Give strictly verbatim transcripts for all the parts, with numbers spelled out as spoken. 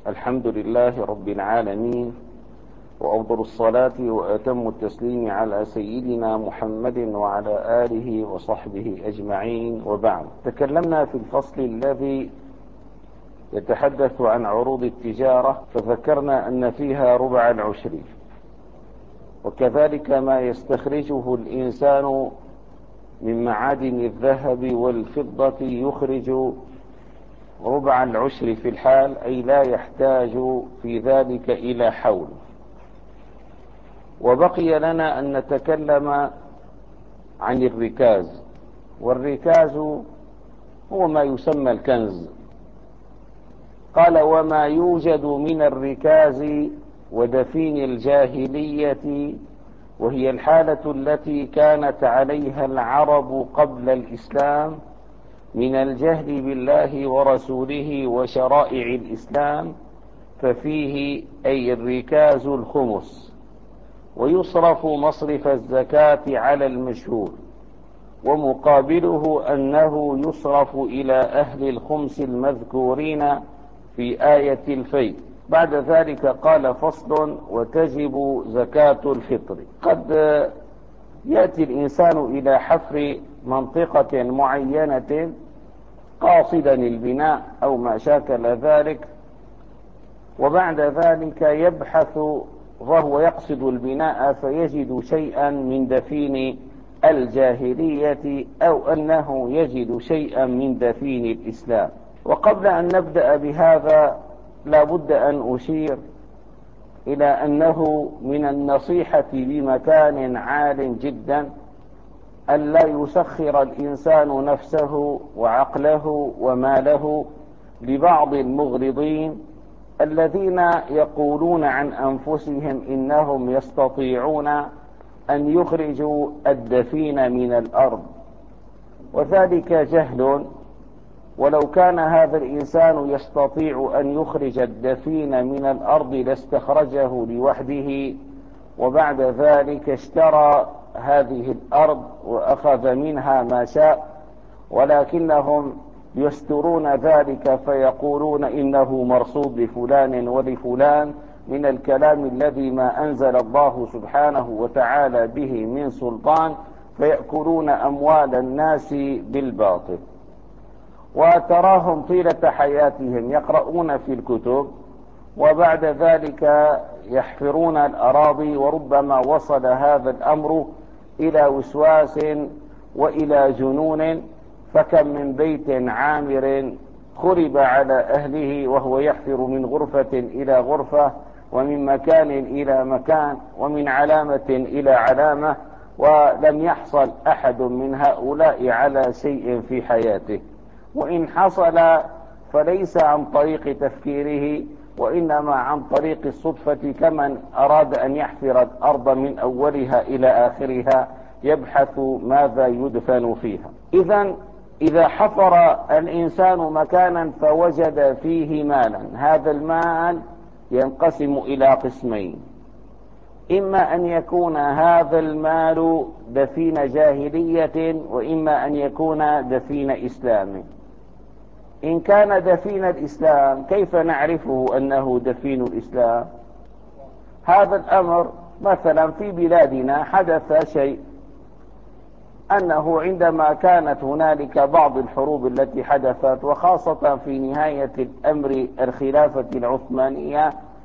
الحمد لله رب العالمين، وأفضل الصلاة وأتم التسليم على سيدنا محمد وعلى آله وصحبه أجمعين، وبعد. تكلمنا في الفصل الذي يتحدث عن عروض التجارة، فذكرنا أن فيها ربع العشر، وكذلك ما يستخرجه الإنسان من معادن الذهب والفضة يخرج ربع العشر في الحال، أي لا يحتاج في ذلك إلى حول. وبقي لنا أن نتكلم عن الركاز، والركاز هو ما يسمى الكنز. قال: وما يوجد من الركاز ودفين الجاهلية، وهي الحالة التي كانت عليها العرب قبل الإسلام من الجهل بالله ورسوله وشرائع الإسلام، ففيه أي الركاز الخمس، ويصرف مصرف الزكاة على المشهور، ومقابله أنه يصرف إلى أهل الخمس المذكورين في آية الفيء. بعد ذلك قال: فصل: وتجب زكاة الفطر. قد يأتي الإنسان إلى حفر منطقة معينة قاصدا البناء أو ما شاكل ذلك، وبعد ذلك يبحث وهو يقصد البناء فيجد شيئا من دفين الجاهلية، أو أنه يجد شيئا من دفين الإسلام. وقبل أن نبدأ بهذا لا بد أن أشير إلى أنه من النصيحة بمكان عال جدا أن لا يسخر الإنسان نفسه وعقله وماله لبعض المغرضين الذين يقولون عن أنفسهم إنهم يستطيعون أن يخرجوا الدفين من الأرض، وذلك جهل. ولو كان هذا الإنسان يستطيع أن يخرج الدفين من الأرض لاستخرجه لوحده، وبعد ذلك اشترى هذه الأرض وأخذ منها ما شاء، ولكنهم يسترون ذلك فيقولون إنه مرصود لفلان ولفلان من الكلام الذي ما أنزل الله سبحانه وتعالى به من سلطان، فيأكلون أموال الناس بالباطل. وتراهم طيلة حياتهم يقرؤون في الكتب، وبعد ذلك يحفرون الأراضي، وربما وصل هذا الأمر إلى وسواس وإلى جنون، فكم من بيت عامر خرب على أهله وهو يحفر من غرفة إلى غرفة، ومن مكان إلى مكان، ومن علامة إلى علامة، ولم يحصل أحد من هؤلاء على شيء في حياته. وإن حصل فليس عن طريق تفكيره، وإنما عن طريق الصدفة، كمن أراد أن يحفر الأرض من أولها إلى آخرها يبحث ماذا يدفن فيها. إذن إذا حفر الإنسان مكانا فوجد فيه مالا، هذا المال ينقسم إلى قسمين: إما أن يكون هذا المال دفين جاهلية، وإما أن يكون دفين إسلام. إن كان دفين الإسلام، كيف نعرفه أنه دفين الإسلام؟ هذا الأمر مثلا في بلادنا حدث شيء، أنه عندما كانت هنالك بعض الحروب التي حدثت، وخاصة في نهاية الأمر الخلافة العثمانية،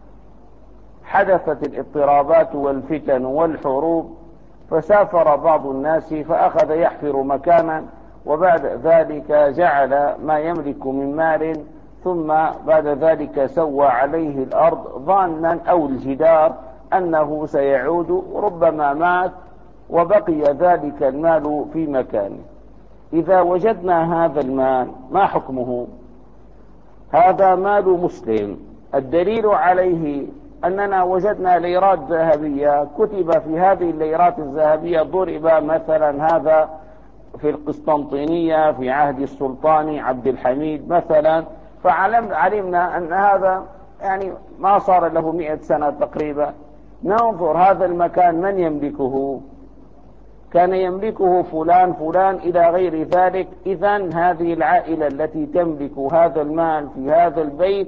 حدثت الاضطرابات والفتن والحروب، فسافر بعض الناس فأخذ يحفر مكانا، وبعد ذلك جعل ما يملك من مال، ثم بعد ذلك سوى عليه الأرض ظانا أو الجدار أنه سيعود، ربما مات وبقي ذلك المال في مكانه. إذا وجدنا هذا المال ما حكمه؟ هذا مال مسلم. الدليل عليه أننا وجدنا ليرات ذهبية، كتب في هذه الليرات الذهبية ضرب مثلا هذا في القسطنطينية في عهد السلطان عبد الحميد مثلا، فعلمنا أن هذا يعني ما صار له مئة سنة تقريبا. ننظر هذا المكان من يملكه؟ كان يملكه فلان فلان إلى غير ذلك. إذن هذه العائلة التي تملك هذا المال في هذا البيت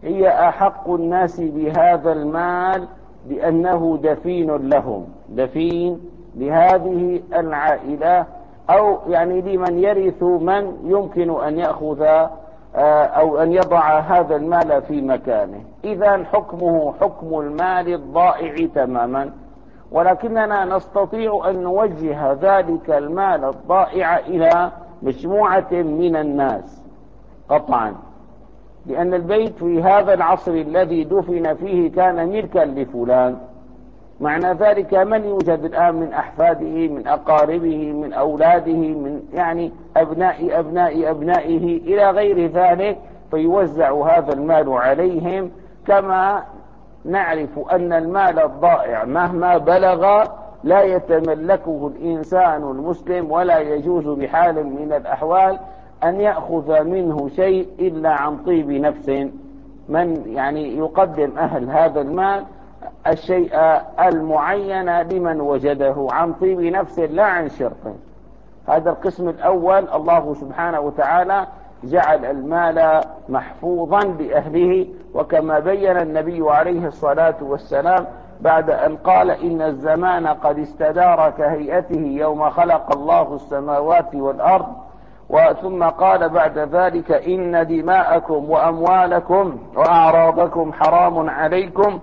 هي أحق الناس بهذا المال لأنه دفين لهم، دفين لهذه العائلة، أو يعني لمن يرث من يمكن أن يأخذ أو أن يضع هذا المال في مكانه. إذا حكمه حكم المال الضائع تماما، ولكننا نستطيع أن نوجه ذلك المال الضائع إلى مجموعة من الناس قطعا، لأن البيت في هذا العصر الذي دفن فيه كان ملكا لفلان. معنى ذلك من يوجد الآن من أحفاده، من أقاربه، من أولاده، من يعني أبناء أبناء أبنائه إلى غير ذلك، فيوزع هذا المال عليهم. كما نعرف أن المال الضائع مهما بلغ لا يتملكه الإنسان المسلم، ولا يجوز بحال من الأحوال أن يأخذ منه شيء إلا عن طيب نفس. من يعني يقدم أهل هذا المال الشيء المعين لمن وجده عن طيب نفس لا عن شرط. هذا القسم الأول. الله سبحانه وتعالى جعل المال محفوظا لأهله، وكما بين النبي عليه الصلاة والسلام بعد أن قال إن الزمان قد استدار كهيئته يوم خلق الله السماوات والأرض، وثم قال بعد ذلك إن دماءكم وأموالكم وأعراضكم حرام عليكم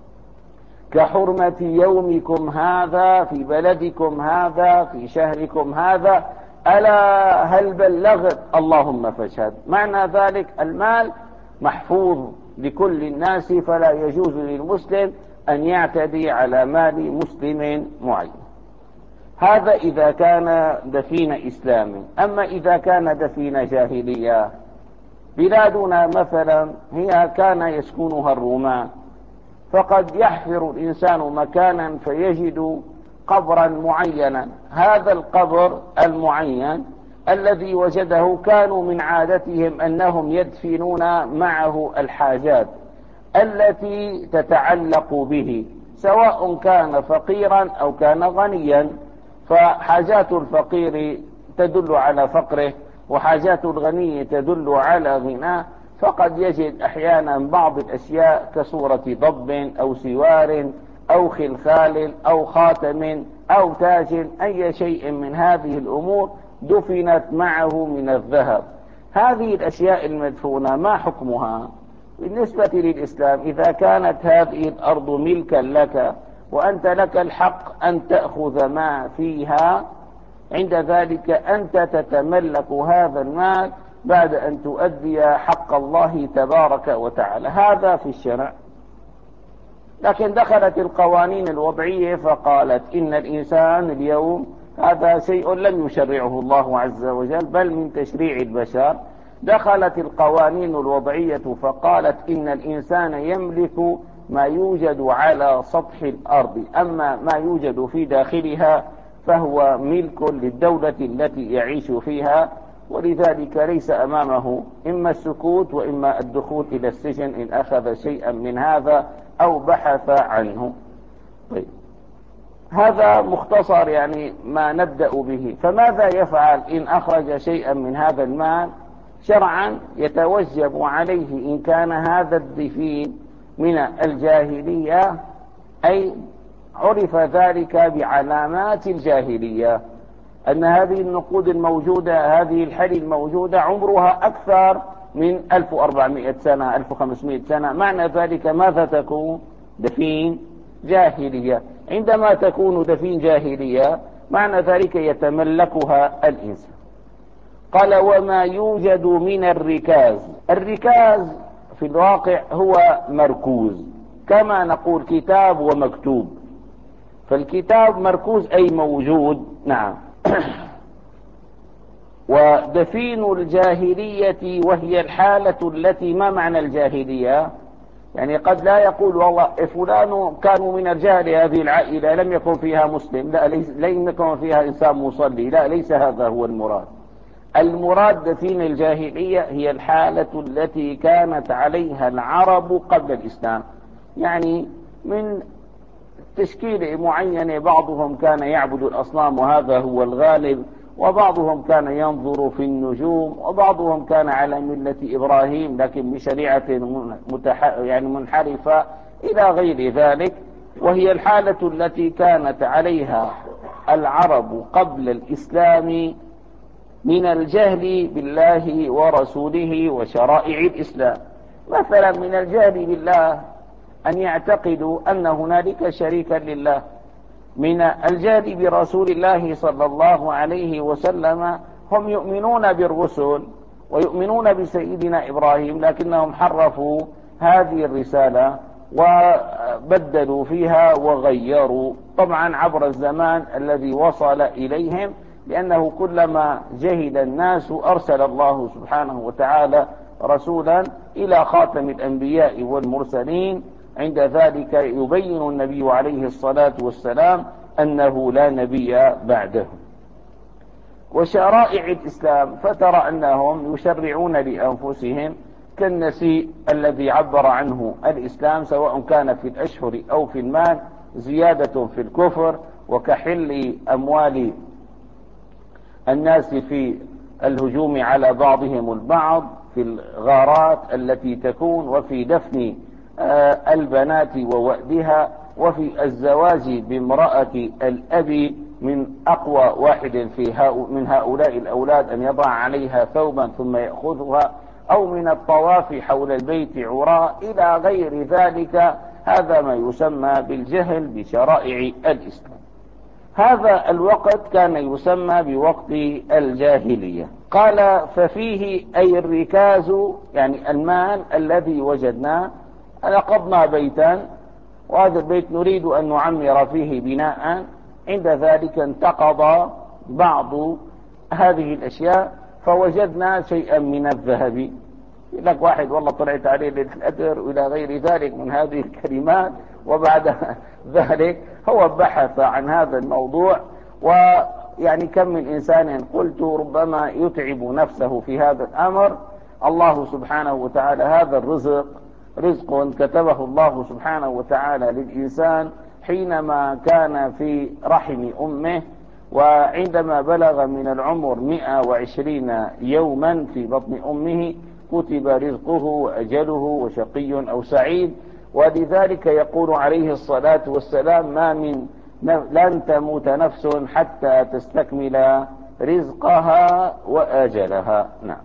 كحرمة يومكم هذا في بلدكم هذا في شهركم هذا، ألا هل بلغت؟ اللهم فاشهد. معنى ذلك المال محفوظ لكل الناس، فلا يجوز للمسلم أن يعتدي على مال مسلم معين. هذا إذا كان دفين إسلام. أما إذا كان دفين جاهلية، بلادنا مثلا هي كان يسكنها الرومان، فقد يحفر الإنسان مكانا فيجد قبرا معينا. هذا القبر المعين الذي وجده كانوا من عادتهم أنهم يدفنون معه الحاجات التي تتعلق به، سواء كان فقيرا أو كان غنيا. فحاجات الفقير تدل على فقره، وحاجات الغني تدل على غناه. فقد يجد أحيانا بعض الأشياء كصورة ضب أو سوار أو خلخال أو خاتم أو تاج، أي شيء من هذه الأمور دفنت معه من الذهب. هذه الأشياء المدفونة ما حكمها بالنسبة للإسلام؟ إذا كانت هذه الأرض ملكا لك وأنت لك الحق أن تأخذ ما فيها، عند ذلك أنت تتملك هذا المال بعد أن تؤدي حق الله تبارك وتعالى. هذا في الشرع. لكن دخلت القوانين الوضعية فقالت إن الإنسان اليوم هذا شيء لم يشرعه الله عز وجل، بل من تشريع البشر. دخلت القوانين الوضعية فقالت إن الإنسان يملك ما يوجد على سطح الأرض، أما ما يوجد في داخلها فهو ملك للدولة التي يعيش فيها، ولذلك ليس أمامه إما السكوت وإما الدخول إلى السجن إن أخذ شيئا من هذا أو بحث عنه. طيب، هذا مختصر يعني ما نبدأ به. فماذا يفعل إن أخرج شيئا من هذا المال؟ شرعا يتوجب عليه إن كان هذا الدفين من الجاهلية، أي عرف ذلك بعلامات الجاهلية، أن هذه النقود الموجودة، هذه الحلي الموجودة عمرها أكثر من ألف وأربعمائة سنة، ألف وخمسمائة سنة. معنى ذلك ماذا تكون؟ دفين جاهلية. عندما تكون دفين جاهلية معنى ذلك يتملكها الإنسان. قال وما يوجد من الركاز. الركاز في الواقع هو مركوز، كما نقول كتاب ومكتوب. فالكتاب مركوز أي موجود، نعم. ودفين الجاهلية وهي الحالة التي، ما معنى الجاهلية؟ يعني قد لا يقول والله فلان كانوا من الجهل هذه العائلة لم يكن فيها مسلم، لا ليس لم يكن فيها إنسان مصلي، لا ليس هذا هو المراد. المراد دفين الجاهلية هي الحالة التي كانت عليها العرب قبل الإسلام، يعني من تشكيل معين، بعضهم كان يعبد الأصنام وهذا هو الغالب، وبعضهم كان ينظر في النجوم، وبعضهم كان على ملة إبراهيم لكن بشريعة متح... يعني منحرفة إلى غير ذلك. وهي الحالة التي كانت عليها العرب قبل الإسلام من الجهل بالله ورسوله وشرائع الإسلام. مثلا من الجهل بالله أن يعتقدوا أن هنالك شريكا لله، من الجهل برسول الله صلى الله عليه وسلم هم يؤمنون بالرسل ويؤمنون بسيدنا إبراهيم، لكنهم حرفوا هذه الرسالة وبدلوا فيها وغيروا طبعا عبر الزمان الذي وصل إليهم، لأنه كلما جهل الناس أرسل الله سبحانه وتعالى رسولا إلى خاتم الأنبياء والمرسلين. عند ذلك يبين النبي عليه الصلاة والسلام أنه لا نبي بعده. وشرائع الإسلام فترى أنهم يشرعون لأنفسهم كالنسيء الذي عبر عنه الإسلام سواء كان في الأشهر أو في المال زيادة في الكفر، وكحل أموال الناس في الهجوم على بعضهم البعض في الغارات التي تكون، وفي دفن البنات ووأدها، وفي الزواج بامرأة الأب من أقوى واحد في من هؤلاء الأولاد أن يضع عليها ثوبا ثم يأخذها، أو من الطواف حول البيت عراء إلى غير ذلك. هذا ما يسمى بالجهل بشرائع الإسلام. هذا الوقت كان يسمى بوقت الجاهلية. قال ففيه أي الركاز، يعني المال الذي وجدناه، نقضنا بيتا وهذا البيت نريد أن نعمر فيه بناء، عند ذلك انتقض بعض هذه الأشياء فوجدنا شيئا من الذهب. لك واحد والله طلعت عليه ليلة القدر وإلى غير ذلك من هذه الكلمات، وبعد ذلك هو بحث عن هذا الموضوع. ويعني كم من إنسان قلت ربما يتعب نفسه في هذا الأمر. الله سبحانه وتعالى هذا الرزق رزق كتبه الله سبحانه وتعالى للإنسان حينما كان في رحم أمه، وعندما بلغ من العمر مئة وعشرين يوما في بطن أمه كتب رزقه وأجله وشقي أو سعيد. ولذلك يقول عليه الصلاة والسلام ما من لن تموت نفس حتى تستكمل رزقها وأجلها. نعم.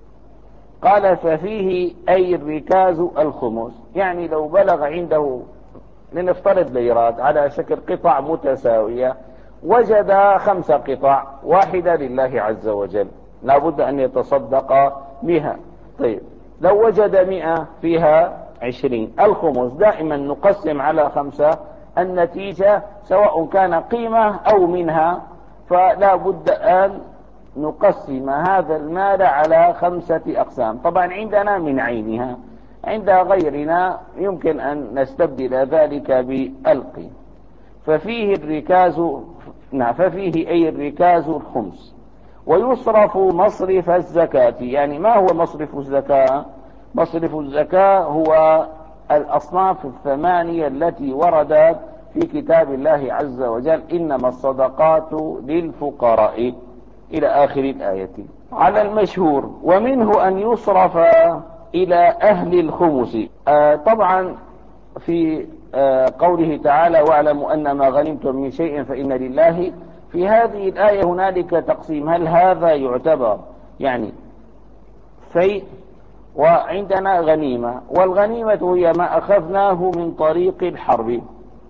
قال ففيه أي الركاز الخمس، يعني لو بلغ عنده لنفترض ليرات على شكل قطع متساوية، وجد خمس قطع واحدة لله عز وجل لابد أن يتصدق بها. طيب لو وجد مئة فيها عشرين، الخمس دائما نقسم على خمسة، النتيجة سواء كان قيمة أو منها، فلا بد أن نقسم هذا المال على خمسة أقسام. طبعا عندنا من عينها، عند غيرنا يمكن أن نستبدل ذلك بالقيمة. ففيه الركاز، نعم ففيه أي الركاز الخمس، ويصرف مصرف الزكاة. يعني ما هو مصرف الزكاة؟ مصرف الزكاة هو الأصناف الثمانية التي وردت في كتاب الله عز وجل إنما الصدقات للفقراء إلى آخر الآية على المشهور. ومنه أن يصرف إلى أهل الخمس. آه طبعا في آه قوله تعالى واعلموا أن ما غنمتم من شيء فإن لله، في هذه الآية هنالك تقسيم، هل هذا يعتبر يعني فيء؟ وعندنا غنيمة، والغنيمة هي ما أخذناه من طريق الحرب،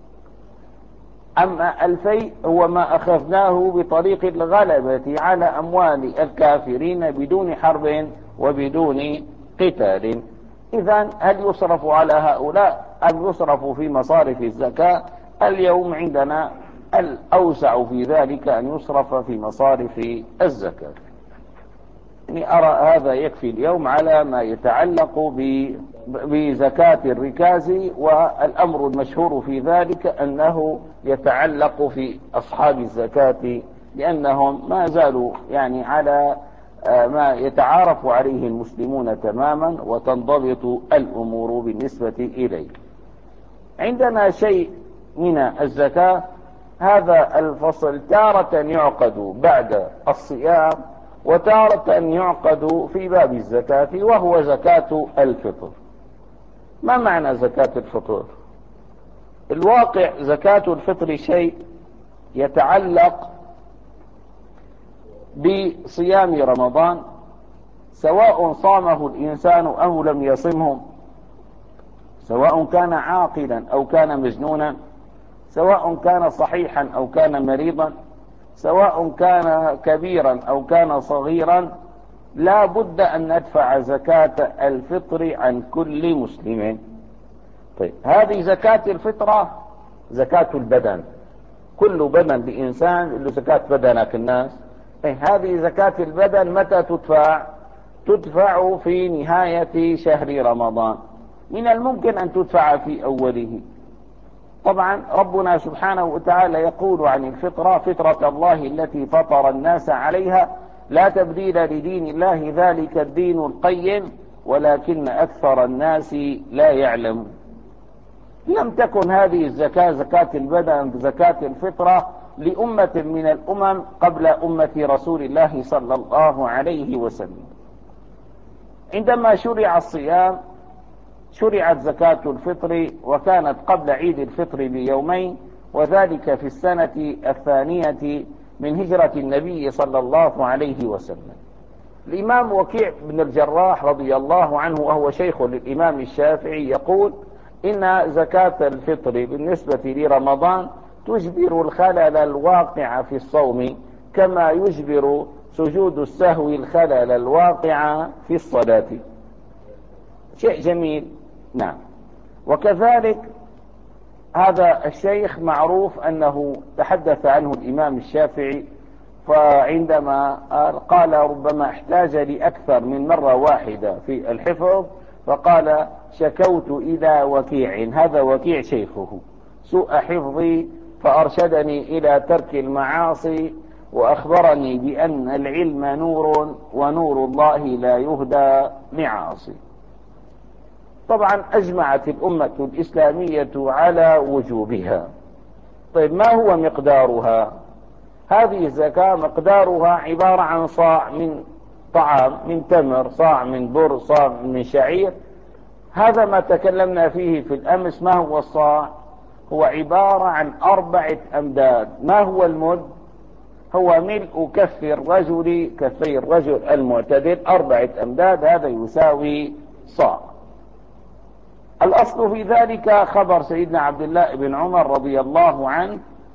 أما الفيء هو ما أخذناه بطريق الغلبة على أموال الكافرين بدون حرب وبدون قتال. إذن هل يصرف على هؤلاء أم يصرف في مصارف الزكاة؟ اليوم عندنا الأوسع في ذلك أن يصرف في مصارف الزكاة. يعني أرى هذا يكفي اليوم على ما يتعلق بزكاة الركاز. والأمر المشهور في ذلك أنه يتعلق في أصحاب الزكاة، لأنهم ما زالوا يعني على ما يتعارف عليه المسلمون تماما، وتنضبط الأمور بالنسبة إليه. عندنا شيء من الزكاة هذا الفصل تارة يعقد بعد الصيام وتارة يعقد في باب الزكاة، وهو زكاة الفطر. ما معنى زكاة الفطر؟ الواقع زكاة الفطر شيء يتعلق بصيام رمضان، سواء صامه الإنسان أو لم يصمه، سواء كان عاقلا أو كان مجنونا، سواء كان صحيحا أو كان مريضا، سواء كان كبيرا أو كان صغيرا، لا بد أن ندفع زكاة الفطر عن كل مسلم. طيب، هذه زكاة الفطرة زكاة البدن، كل بدن بإنسان له زكاة بدنك الناس. إيه هذه زكاة البدن متى تدفع؟ تدفع في نهاية شهر رمضان، من الممكن أن تدفع في أوله. طبعا ربنا سبحانه وتعالى يقول عن الفطرة: فطرة الله التي فطر الناس عليها لا تبديل لدين الله ذلك الدين القيم ولكن أكثر الناس لا يعلمون. لم تكن هذه الزكاة زكاة البدن زكاة الفطرة لأمة من الأمم قبل أمة رسول الله صلى الله عليه وسلم. عندما شرع الصيام شرعت زكاة الفطر، وكانت قبل عيد الفطر بيومين، وذلك في السنة الثانية من هجرة النبي صلى الله عليه وسلم. الإمام وكيع بن الجراح رضي الله عنه وهو شيخ للإمام الشافعي يقول: إن زكاة الفطر بالنسبة لرمضان تجبر الخلل الواقع في الصوم كما يجبر سجود السهو الخلل الواقع في الصلاة. شيء جميل. نعم. وكذلك هذا الشيخ معروف أنه تحدث عنه الإمام الشافعي، فعندما قال ربما احتاج لأكثر من مرة واحدة في الحفظ فقال: شكوت إلى وكيع، هذا وكيع شيخه، سوء حفظي فأرشدني إلى ترك المعاصي وأخبرني بأن العلم نور ونور الله لا يهدى لعاصي. طبعا أجمعت الأمة الإسلامية على وجوبها. طيب، ما هو مقدارها؟ هذه الزكاة مقدارها عبارة عن صاع من طعام، من تمر، صاع من بر، صاع من شعير. هذا ما تكلمنا فيه في الأمس. ما هو الصاع؟ هو عبارة عن أربعة أمداد. ما هو المد؟ هو ملء كف الرجل، كفي الرجل المعتدل، أربعة أمداد، هذا يساوي صاع. الأصل في ذلك خبر سيدنا عبد الله بن عمر رضي الله عنه: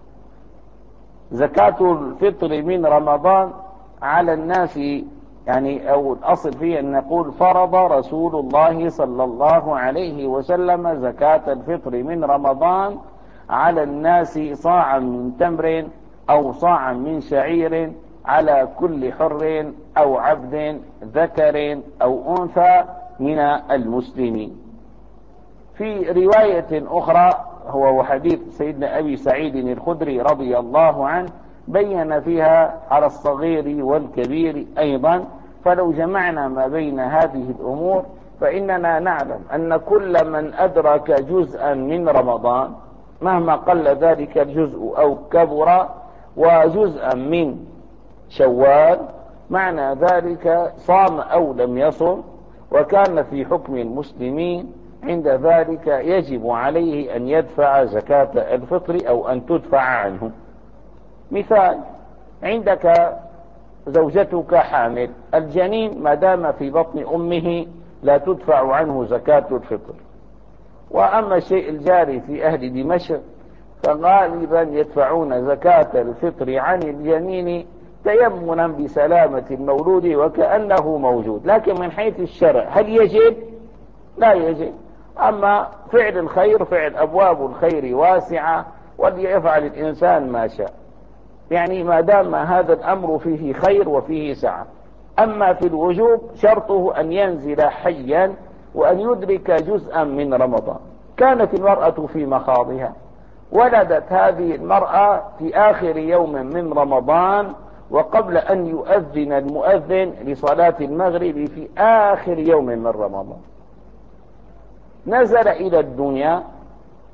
زكاة الفطر من رمضان على الناس، يعني أو الأصل فيه أن نقول: فرض رسول الله صلى الله عليه وسلم زكاة الفطر من رمضان على الناس صاعا من تمر أو صاعا من شعير على كل حر أو عبد ذكر أو أنثى من المسلمين. في رواية أخرى هو وحديث سيدنا أبي سعيد الخدري رضي الله عنه بين فيها على الصغير والكبير أيضا. فلو جمعنا ما بين هذه الأمور فإننا نعلم أن كل من أدرك جزءا من رمضان مهما قل ذلك الجزء أو كبر وجزءا من شوال، معنى ذلك صام أو لم يصم وكان في حكم المسلمين، عند ذلك يجب عليه أن يدفع زكاة الفطر أو أن تدفع عنه. مثال: عندك زوجتك حامل، الجنين ما دام في بطن أمه لا تدفع عنه زكاة الفطر. وأما الشيء الجاري في أهل دمشق فغالبا يدفعون زكاة الفطر عن الجنين تيمنا بسلامة المولود وكأنه موجود، لكن من حيث الشرع هل يجب؟ لا يجب. أما فعل الخير، فعل أبواب الخير واسعة، وليفعل الإنسان ما شاء، يعني ما دام هذا الأمر فيه خير وفيه سعة. أما في الوجوب شرطه أن ينزل حيا وأن يدرك جزءا من رمضان. كانت المرأة في مخاضها، ولدت هذه المرأة في آخر يوم من رمضان وقبل أن يؤذن المؤذن لصلاة المغرب في آخر يوم من رمضان. نزل إلى الدنيا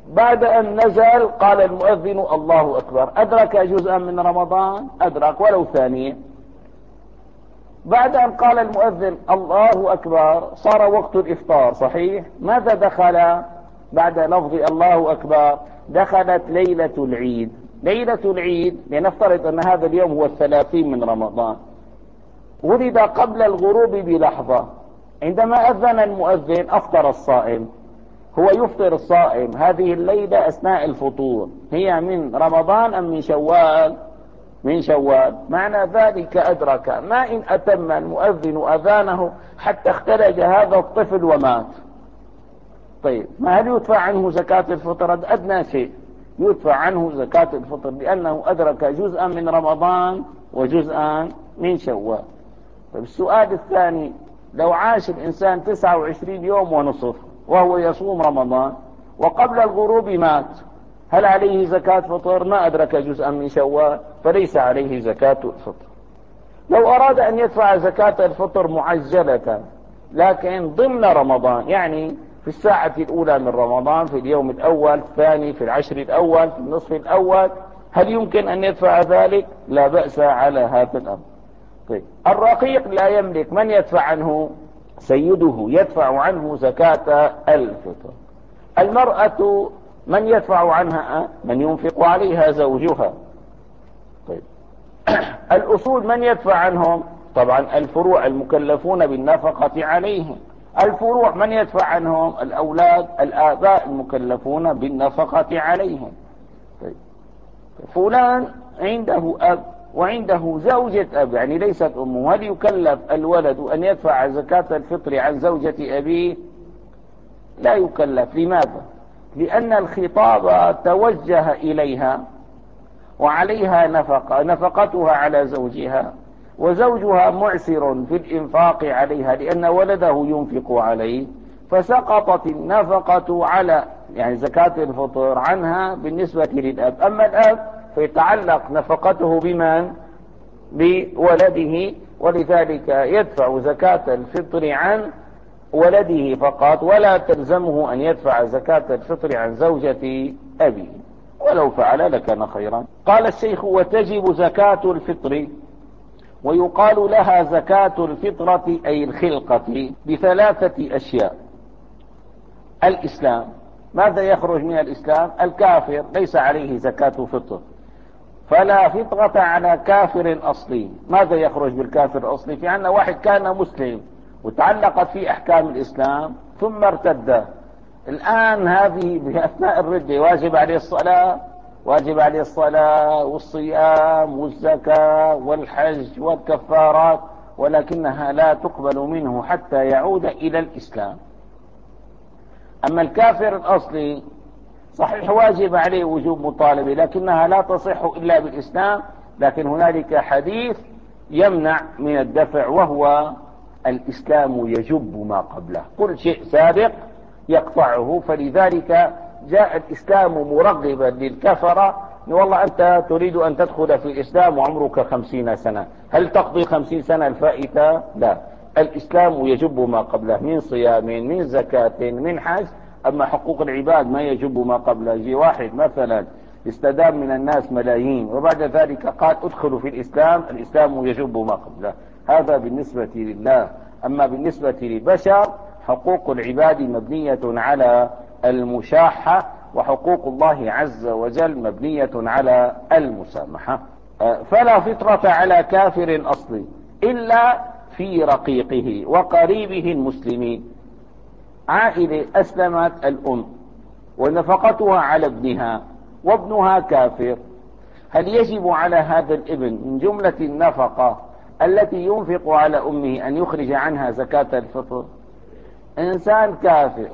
بعد أن نزل قال المؤذن الله أكبر، أدرك جزءا من رمضان؟ أدرك ولو ثانية. بعد أن قال المؤذن الله أكبر صار وقت الإفطار، صحيح؟ ماذا دخل بعد لفظ الله أكبر؟ دخلت ليلة العيد. ليلة العيد لنفترض أن هذا اليوم هو الثلاثين من رمضان، ولد قبل الغروب بلحظة. عندما أذن المؤذن أفطر الصائم، هو يفطر الصائم هذه الليلة أثناء الفطور، هي من رمضان أم من شوال؟ من شوال. معنى ذلك أدرك، ما إن أتم المؤذن أذانه حتى اختلج هذا الطفل ومات. طيب، ما هل يدفع عنه زكاة الفطر؟ أدنى شيء يدفع عنه زكاة الفطر، لأنه أدرك جزءا من رمضان وجزءا من شوال. طيب، السؤال الثاني، لو عاش الإنسان تسعة وعشرين يوم ونصف وهو يصوم رمضان وقبل الغروب مات، هل عليه زكاة فطر؟ ما أدرك جزءا من شوال فليس عليه زكاة الفطر. لو أراد أن يدفع زكاة الفطر معجلة لكن ضمن رمضان، يعني في الساعة الأولى من رمضان، في اليوم الأول، الثاني، في العشر الأول، في النصف الأول، هل يمكن أن يدفع ذلك؟ لا بأس على هذا الأمر. طيب، الرقيق لا يملك، من يدفع عنه؟ سيده يدفع عنه زكاة الفطر. المرأة من يدفع عنها؟ من ينفق عليها زوجها. طيب، الأصول من يدفع عنهم؟ طبعا الفروع المكلفون بالنفقة عليهم. الفروع من يدفع عنهم؟ الأولاد، الآباء المكلفون بالنفقة عليهم. طيب، فلان عنده أب وعنده زوجة أب، يعني ليست أمه، هل يكلف الولد أن يدفع زكاة الفطر عن زوجة أبيه؟ لا يكلف. لماذا؟ لأن الخطاب توجه إليها وعليها نفقة، نفقتها على زوجها، وزوجها معسر في الإنفاق عليها لأن ولده ينفق عليه، فسقطت النفقة على يعني زكاة الفطر عنها بالنسبة للأب. أما الأب فيتعلق نفقته بمن؟ بولده، ولذلك يدفع زكاة الفطر عن ولده فقط، ولا تلزمه أن يدفع زكاة الفطر عن زوجة أبيه، ولو فعل لكان خيرا. قال الشيخ: وتجب زكاة الفطر، ويقال لها زكاة الفطرة أي الخلقة بثلاثة أشياء. الإسلام، ماذا يخرج من الإسلام؟ الكافر ليس عليه زكاة فطر، فلا فطرة على كافر أصلي. ماذا يخرج بالكافر الأصلي؟ في عندنا واحد كان مسلم وتعلقت في أحكام الإسلام ثم ارتد، الآن هذه بأثناء الردة واجب عليه الصلاة، واجب عليه الصلاة والصيام والزكاة والحج والكفارات، ولكنها لا تقبل منه حتى يعود إلى الإسلام. أما الكافر الأصلي صحيح واجب عليه وجوب مطالبة، لكنها لا تصح إلا بالإسلام، لكن هنالك حديث يمنع من الدفع، وهو الإسلام يجب ما قبله، كل شيء سابق يقطعه. فلذلك جاء الإسلام مرغبا للكفرة، والله أنت تريد أن تدخل في الإسلام وعمرك خمسين سنة، هل تقضي خمسين سنة الفائتة؟ لا، الإسلام يجب ما قبله من صيام، من زكاة، من حج. أما حقوق العباد ما يجب ما قبله. جي واحد مثلا استدام من الناس ملايين وبعد ذلك قال ادخلوا في الإسلام، الإسلام يجب ما قبله، هذا بالنسبة لله. أما بالنسبة للبشر حقوق العباد مبنية على المشاحة، وحقوق الله عز وجل مبنية على المسامحة. فلا فطرة على كافر أصلي إلا في رقيقه وقريبه المسلمين. عائلة أسلمت الأم ونفقتها على ابنها وابنها كافر، هل يجب على هذا الابن من جملة النفقة التي ينفق على أمه أن يخرج عنها زكاة الفطر؟ إنسان كافر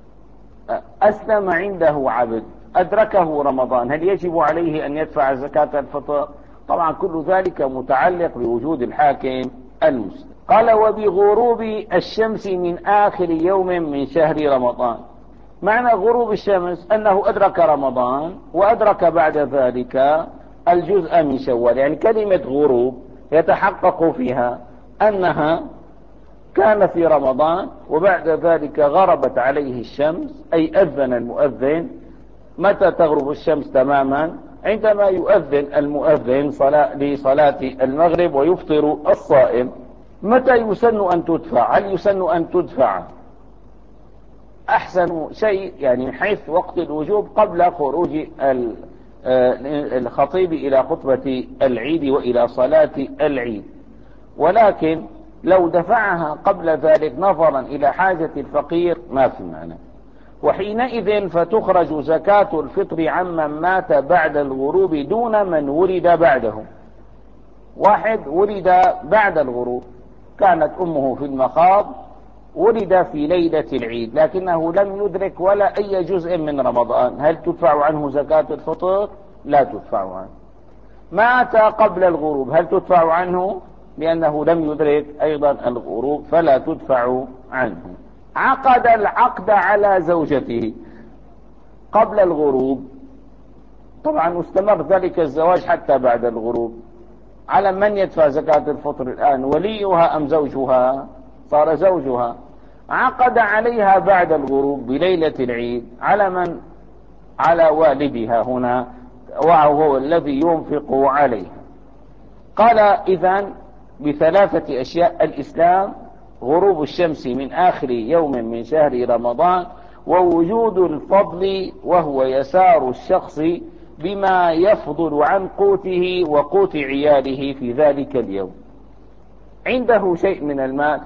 أسلم عنده عبد أدركه رمضان، هل يجب عليه أن يدفع زكاة الفطر؟ طبعا كل ذلك متعلق بوجود الحاكم المسلم. قال: وبغروب الشمس من آخر يوم من شهر رمضان. معنى غروب الشمس أنه أدرك رمضان وأدرك بعد ذلك الجزء من شوال، يعني كلمة غروب يتحقق فيها أنها كان في رمضان وبعد ذلك غربت عليه الشمس، أي أذن المؤذن متى تغرب الشمس تماما؟ عندما يؤذن المؤذن صلاة لصلاة المغرب ويفطر الصائم. متى يسن أن تدفع؟ هل يسن أن تدفع أحسن شيء يعني من حيث وقت الوجوب قبل خروج الخطيب إلى خطبة العيد وإلى صلاة العيد، ولكن لو دفعها قبل ذلك نظرا إلى حاجة الفقير ما في معنى. وحينئذ فتخرج زكاة الفطر عمن مات بعد الغروب دون من ولد بعده. واحد ولد بعد الغروب، كانت أمه في المخاض، ولد في ليلة العيد لكنه لم يدرك ولا أي جزء من رمضان، هل تدفع عنه زكاة الفطر؟ لا تدفع عنه. مات قبل الغروب، هل تدفع عنه؟ لأنه لم يدرك أيضا الغروب فلا تدفع عنه. عقد العقد على زوجته قبل الغروب، طبعا استمر ذلك الزواج حتى بعد الغروب، على من يدفع زكاة الفطر الآن؟ وليها أم زوجها؟ صار زوجها. عقد عليها بعد الغروب بليلة العيد، على من؟ على والدها هنا، وهو الذي ينفق عليها. قال إذن بثلاثة أشياء: الإسلام، غروب الشمس من آخر يوم من شهر رمضان، ووجود الفضل وهو يسار الشخص بما يفضل عن قوته وقوت عياله في ذلك اليوم. عنده شيء من المال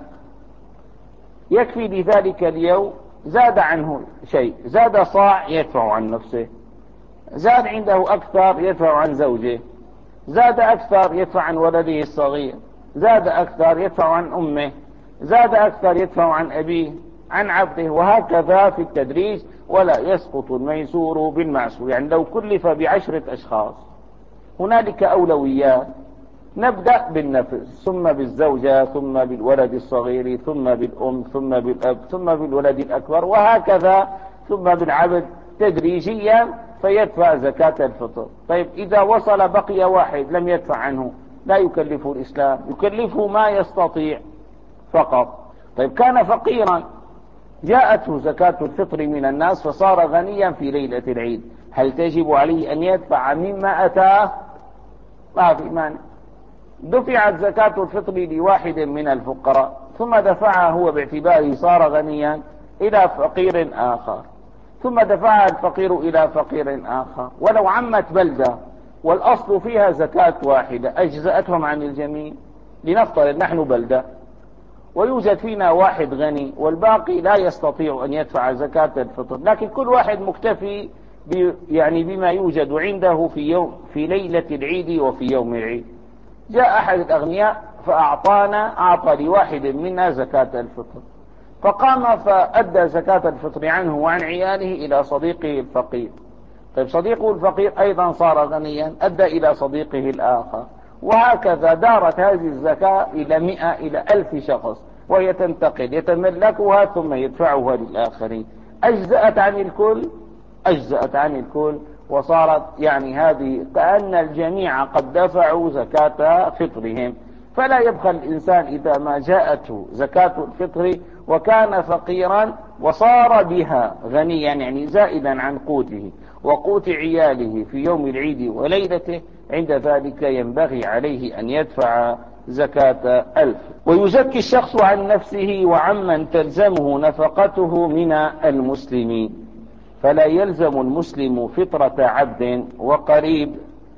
يكفي لذلك اليوم، زاد عنه شيء، زاد صاع يدفع عن نفسه، زاد عنده أكثر يدفع عن زوجه، زاد أكثر يدفع عن ولده الصغير، زاد أكثر يدفع عن أمه، زاد أكثر يدفع عن أبيه، عن عبده، وهكذا في التدريج، ولا يسقط الميسور بالمعسور. يعني لو كلف بعشرة أشخاص هنالك أولويات، نبدأ بالنفس، ثم بالزوجة، ثم بالولد الصغير، ثم بالأم، ثم بالأب، ثم بالولد الأكبر، وهكذا ثم بالعبد تدريجيا فيدفع زكاة الفطر. طيب إذا وصل بقي واحد لم يدفع عنه، لا يكلفه الإسلام، يكلفه ما يستطيع فقط. طيب كان فقيرا، جاءته زكاة الفطر من الناس فصار غنيا في ليلة العيد، هل تجب عليه أن يدفع مما أتاه؟ ما في مانع. دفعت زكاة الفطر لواحد من الفقراء ثم دفعها هو باعتباره صار غنيا إلى فقير آخر، ثم دفعها الفقير إلى فقير آخر، ولو عمت بلدة والأصل فيها زكاة واحدة أجزأتهم عن الجميع. لنفترض نحن بلدة ويوجد فينا واحد غني والباقي لا يستطيع أن يدفع زكاة الفطر، لكن كل واحد مكتفي يعني بما يوجد عنده في يوم في ليلة العيد وفي يوم العيد. جاء أحد الأغنياء فأعطانا أعطى لواحد منا زكاة الفطر، فقام فأدى زكاة الفطر عنه وعن عياله إلى صديقه الفقير. طيب صديقه الفقير أيضا صار غنيا، أدى إلى صديقه الآخر، وهكذا دارت هذه الزكاة إلى مئة إلى ألف شخص، وهي تنتقل، يتملكها ثم يدفعها للآخرين. أجزأت عن الكل، أجزأت عن الكل، وصارت يعني هذه كأن الجميع قد دفعوا زكاة فطرهم. فلا يبخل الإنسان إذا ما جاءته زكاة الفطر وكان فقيرا وصار بها غنيا، يعني زائدا عن قوته وقوت عياله في يوم العيد وليلته، عند ذلك ينبغي عليه أن يدفع زكاة ألف. ويزكي الشخص عن نفسه وعمن تلزمه نفقته من المسلمين، فلا يلزم المسلم فطرة عبد وقريب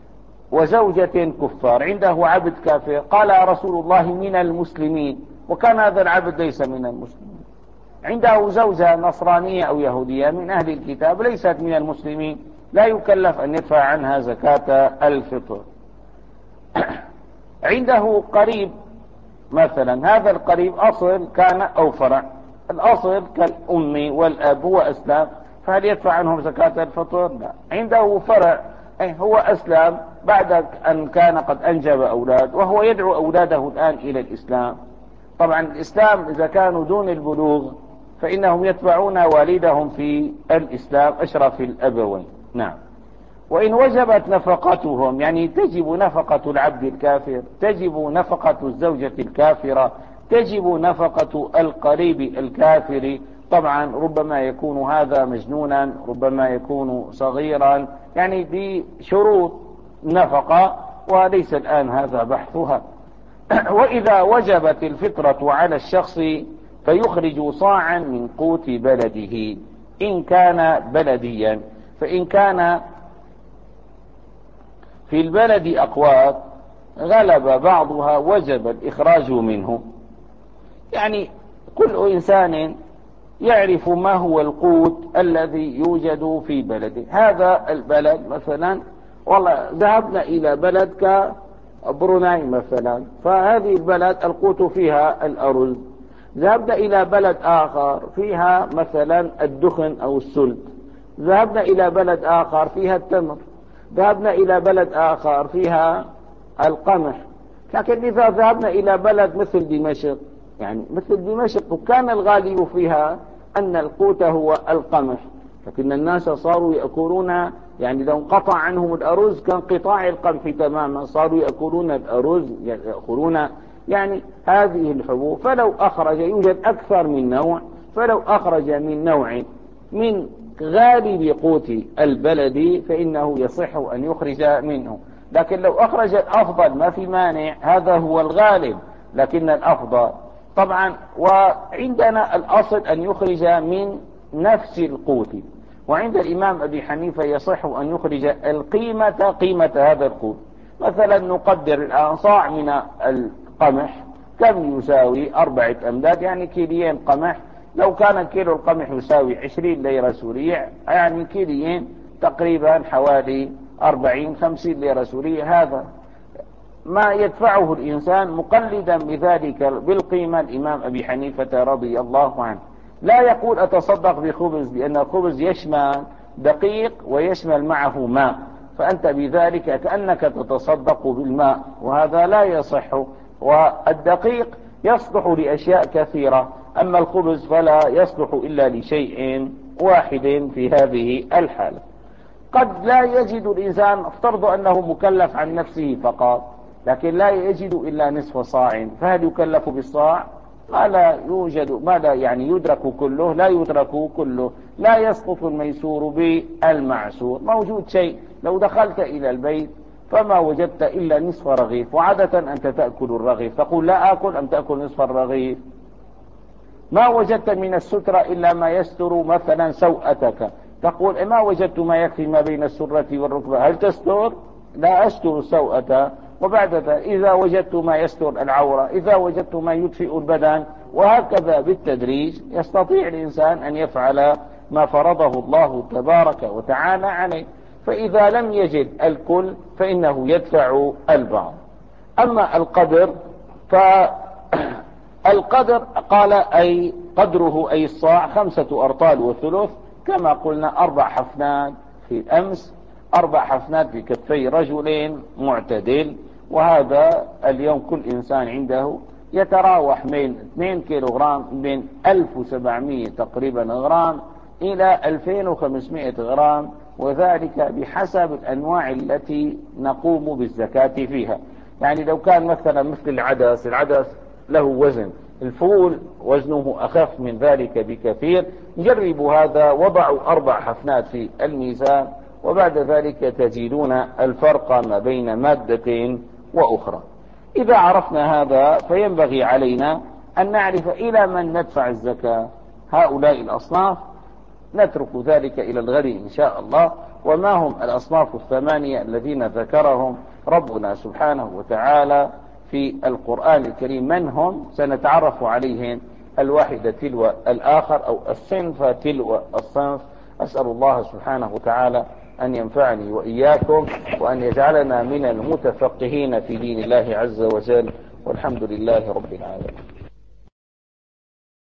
وزوجة كفار. عنده عبد كافر، قال رسول الله من المسلمين، وكان هذا العبد ليس من المسلمين. عنده زوجة نصرانية أو يهودية من أهل الكتاب ليست من المسلمين، لا يكلف أن يدفع عنها زكاة الفطر. عنده قريب مثلا، هذا القريب أصل كان أو فرع، الأصل كالأم والأب هو أسلام، فهل يدفع عنهم زكاة الفطر؟ لا. عنده فرع هو أسلم بعد أن كان قد أنجب أولاد، وهو يدعو أولاده الآن إلى الإسلام. طبعا الإسلام إذا كانوا دون البلوغ فإنهم يتبعون والدهم في الإسلام أشرف الأبوين. نعم. وإن وجبت نفقتهم، يعني تجب نفقة العبد الكافر، تجب نفقة الزوجة الكافرة، تجب نفقة القريب الكافر، طبعا ربما يكون هذا مجنونا، ربما يكون صغيرا، يعني بشروط نفقة، وليس الآن هذا بحثها. وإذا وجبت الفطرة على الشخص فيخرج صاعا من قوت بلده إن كان بلديا، فإن كان في البلد أقوات غلب بعضها وجب الإخراج منه. يعني كل إنسان يعرف ما هو القوت الذي يوجد في بلده. هذا البلد مثلا، والله ذهبنا إلى بلد كبروناي مثلا، فهذه البلد القوت فيها الأرز. ذهبنا إلى بلد آخر فيها مثلا الدخن أو السلت. ذهبنا إلى بلد آخر فيها التمر. ذهبنا إلى بلد آخر فيها القمح. لكن إذا ذهبنا إلى بلد مثل دمشق، يعني مثل دمشق كان الغالب فيها أن القوت هو القمح، لكن الناس صاروا يأكلون، يعني لو انقطع عنهم الأرز كان قطاع القمح تماما، صاروا يأكلون الأرز، يأكلون يعني هذه الحبوب. فلو أخرج، يوجد أكثر من نوع، فلو أخرج من نوع من غالب قوت البلد فإنه يصح أن يخرج منه. لكن لو أخرج الأفضل ما في مانع، هذا هو الغالب، لكن الأفضل طبعا. وعندنا الأصل أن يخرج من نفس القوت، وعند الإمام أبي حنيفة يصح أن يخرج القيمة، قيمة هذا القوت. مثلا نقدر الآن صاع من القمح كم يساوي؟ أربعة أمداد، يعني كيلين قمح. لو كان كيلو القمح يساوي عشرين ليرة سورية، يعني كيلين تقريبا حوالي أربعين خمسين ليرة سورية. هذا ما يدفعه الإنسان مقلدا بذلك بالقيمة الإمام أبي حنيفة رضي الله عنه. لا يقول أتصدق بخبز، لأن الخبز يشمل دقيق ويشمل معه ماء، فأنت بذلك كأنك تتصدق بالماء، وهذا لا يصح. والدقيق يصلح لأشياء كثيرة، أما الخبز فلا يصلح إلا لشيء واحد في هذه الحالة. قد لا يجد الإنسان، افترض أنه مكلف عن نفسه فقط، لكن لا يجد إلا نصف صاع، فهل يكلف بالصاع؟ ما لا يوجد، ما لا يعني يدرك كله، لا يدرك كله. لا يسقط الميسور بالمعسور. موجود شيء، لو دخلت إلى البيت فما وجدت إلا نصف رغيف، وعادة أنت تأكل الرغيف، تقول لا أكل، أم تأكل نصف الرغيف. ما وجدت من السترة إلا ما يستر مثلا سوءتك، تقول ما وجدت ما يكفي ما بين السرة والركبة، هل تستر؟ لا أستر السوءة. وبعد ذلك إذا وجدت ما يستر العورة، إذا وجدت ما يدفئ البدن، وهكذا بالتدريج يستطيع الإنسان أن يفعل ما فرضه الله تبارك وتعالى عليه. فإذا لم يجد الكل فإنه يدفع البعض. أما القدر، فالقدر قال أي قدره أي الصاع خمسة أرطال وثلث، كما قلنا أربع حفنات في الأمس، أربع حفنات في كفي رجل معتدل. وهذا اليوم كل إنسان عنده يتراوح من اثنين كيلوغرام، من ألف وسبعمائة تقريبا غرام إلى ألفين وخمسمائة غرام، وذلك بحسب الأنواع التي نقوم بالزكاة فيها. يعني لو كان مثلا مثل العدس، العدس له وزن، الفول وزنه أخف من ذلك بكثير. جربوا هذا، وضعوا أربع حفنات في الميزان، وبعد ذلك تجدون الفرق ما بين مادة وأخرى. إذا عرفنا هذا فينبغي علينا أن نعرف إلى من ندفع الزكاة. هؤلاء الأصناف نترك ذلك إلى الغد إن شاء الله. وما هم الأصناف الثمانية الذين ذكرهم ربنا سبحانه وتعالى في القرآن الكريم، من هم؟ سنتعرف عليهم الواحدة تلو الآخر، أو الصنف تلو الصنف. أسأل الله سبحانه وتعالى أن ينفعني وإياكم، وأن يجعلنا من المتفقهين في دين الله عز وجل، والحمد لله رب العالمين.